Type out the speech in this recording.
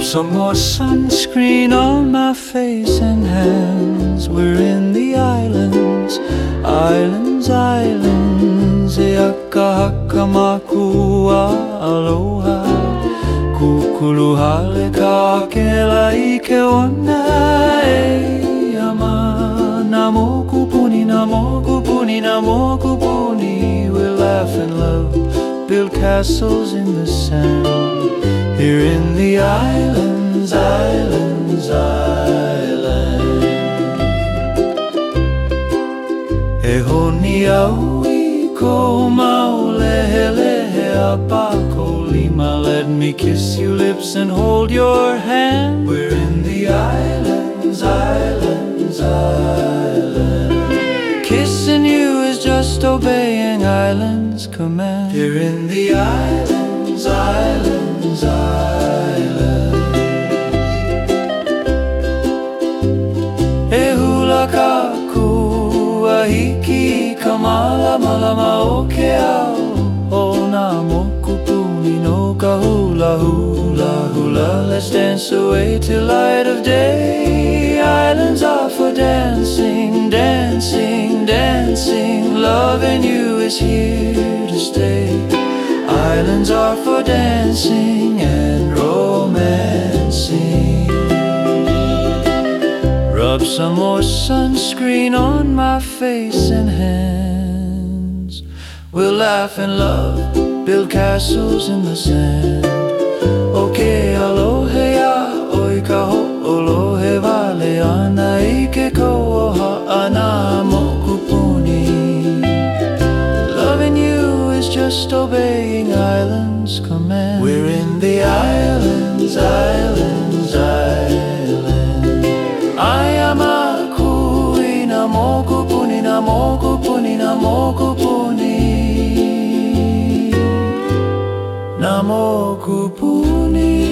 some more sunscreen on my face and hands. We're in the islands, islands, islands. Eakahakamaku'a aloha, kukuluhale ka kela ike ona e ama. Namo kupuni, namo kupuni, namo kupuni. We'll laugh and love, build castles in the sand. Here in the islands, islands, islands. E honi aui ko maolehe lehe apako lima. Let me kiss your lips and hold your hand. We're in the islands, islands, islands. Kissing you is just obeying island's command. Here in the islands, islands, islands. E hula kaku ahiki kamala malama o ke ao. O na moku puni no ka hula hula hula. Let's dance away till light of day. Islands are for dancing, dancing, dancing. Loving you is here to stay. Islands are for dancing and romancing. Rub some more sunscreen on my face and hands. We'll laugh and love, build castles in the sand. Okay, alohe ya oika ho olohe vale ana ike koha ana mokupuni. Loving you is just obeying island's command. We're in the islands, islands, islands. Ayama kui na mokupuni, na mokupuni, na mokupuni, na mokupuni.